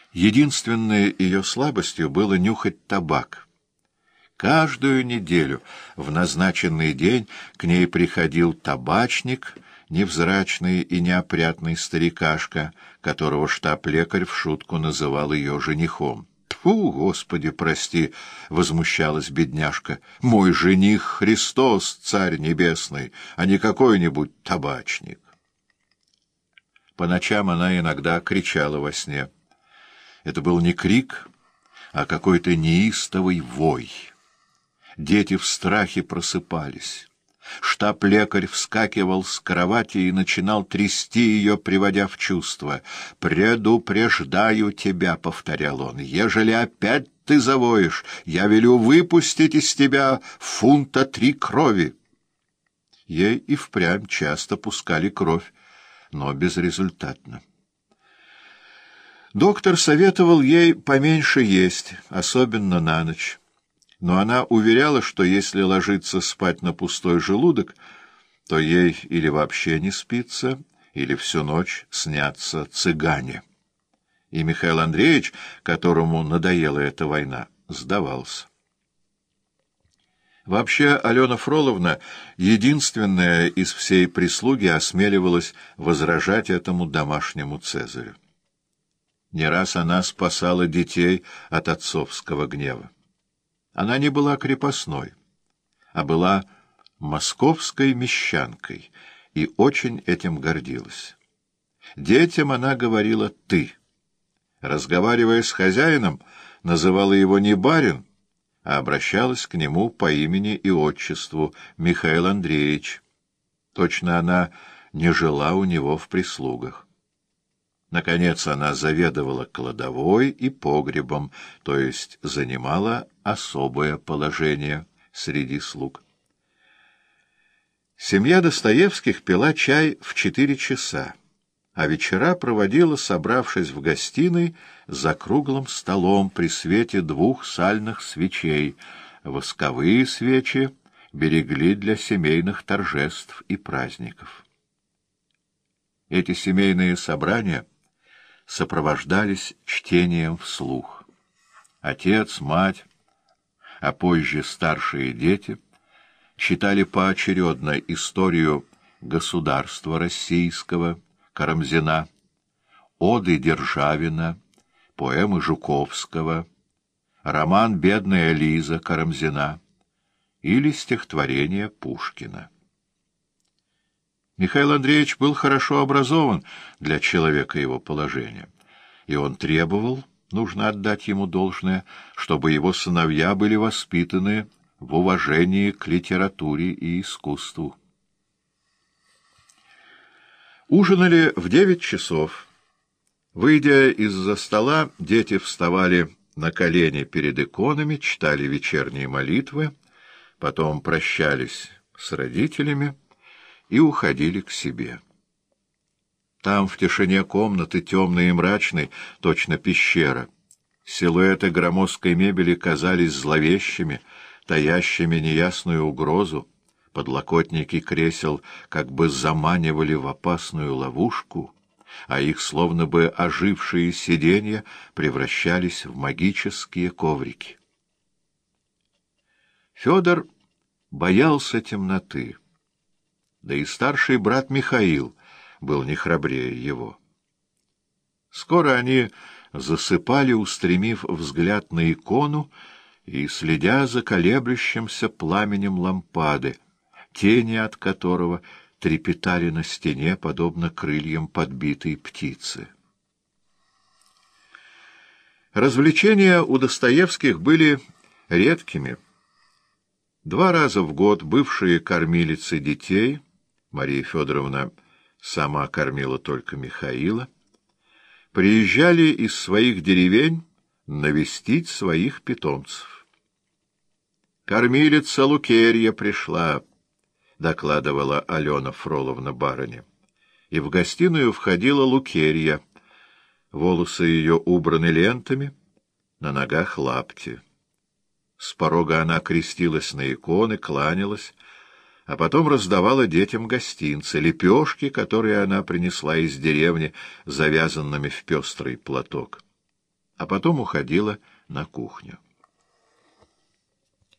Единственной ее слабостью было нюхать табак. Каждую неделю в назначенный день к ней приходил табачник, невзрачный и неопрятный старикашка, которого штаб-лекарь в шутку называл ее женихом. «Тьфу, Господи, прости!» — возмущалась бедняжка. «Мой жених Христос, Царь Небесный, а не какой-нибудь табачник!» По ночам она иногда кричала во сне. Это был не крик, а какой-то неистовый вой. Дети в страхе просыпались. Штаб-лекарь вскакивал с кровати и начинал трясти ее, приводя в чувство. «Предупреждаю тебя», — повторял он, — «ежели опять ты завоешь, я велю выпустить из тебя 3 фунта крови». Ей и впрямь часто пускали кровь, но безрезультатно. Доктор советовал ей поменьше есть, особенно на ночь. Но она уверяла, что если ложиться спать на пустой желудок, то ей или вообще не спится, или всю ночь снятся цыгане. И Михаил Андреевич, которому надоела эта война, сдавался. Вообще Алена Фроловна, единственная из всей прислуги, осмеливалась возражать этому домашнему Цезарю. Не раз она спасала детей от отцовского гнева. Она не была крепостной, а была московской мещанкой и очень этим гордилась. Детям она говорила «ты». Разговаривая с хозяином, называла его не барин, а обращалась к нему по имени и отчеству Михаил Андреевич. Точно она не жила у него в прислугах. Наконец она заведовала кладовой и погребом, то есть занимала особое положение среди слуг. Семья Достоевских пила чай в 4 часа, а вечера проводила, собравшись в гостиной, за круглым столом при свете 2 сальных свечей. Восковые свечи берегли для семейных торжеств и праздников. Эти семейные собрания сопровождались чтением вслух. Отец, мать, а позже старшие дети читали поочередно историю государства российского Карамзина, оды Державина, поэмы Жуковского, роман «Бедная Лиза» Карамзина или стихотворение Пушкина. Михаил Андреевич был хорошо образован для человека его положения, и он требовал, нужно отдать ему должное, чтобы его сыновья были воспитаны в уважении к литературе и искусству. Ужинали в 9 часов. Выйдя из-за стола, дети вставали на колени перед иконами, читали вечерние молитвы, потом прощались с родителями и уходили к себе. Там, в тишине комнаты, темной и мрачной, точно пещера, силуэты громоздкой мебели казались зловещими, таящими неясную угрозу, подлокотники кресел как бы заманивали в опасную ловушку, а их словно бы ожившие сиденья превращались в магические коврики. Федор боялся темноты. Да и старший брат Михаил был не храбрее его. Скоро они засыпали, устремив взгляд на икону и следя за колеблющимся пламенем лампады, тени от которого трепетали на стене, подобно крыльям подбитой птицы. Развлечения у Достоевских были редкими. 2 раза в год бывшие кормилицы детей, Мария Федоровна сама кормила только Михаила, приезжали из своих деревень навестить своих питомцев. «Кормилица Лукерья пришла», — докладывала Алена Фроловна барыне. И в гостиную входила Лукерья. Волосы ее убраны лентами, на ногах лапти. С порога она крестилась на иконы, кланялась, а потом раздавала детям гостинцы, лепешки, которые она принесла из деревни, завязанными в пестрый платок. а потом уходила на кухню.